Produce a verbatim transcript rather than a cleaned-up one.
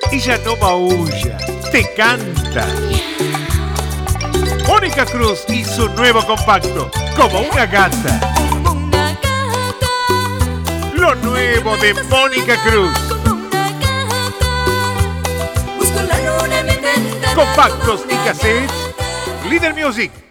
Ella no maulla, te canta. Mónica Cruz y su nuevo compacto, Como una gata. Como una gata. Lo nuevo de Mónica Cruz. Como una gata. Busco la luna y me encanta. Compactos Como y una cassettes. gata. Líder Music.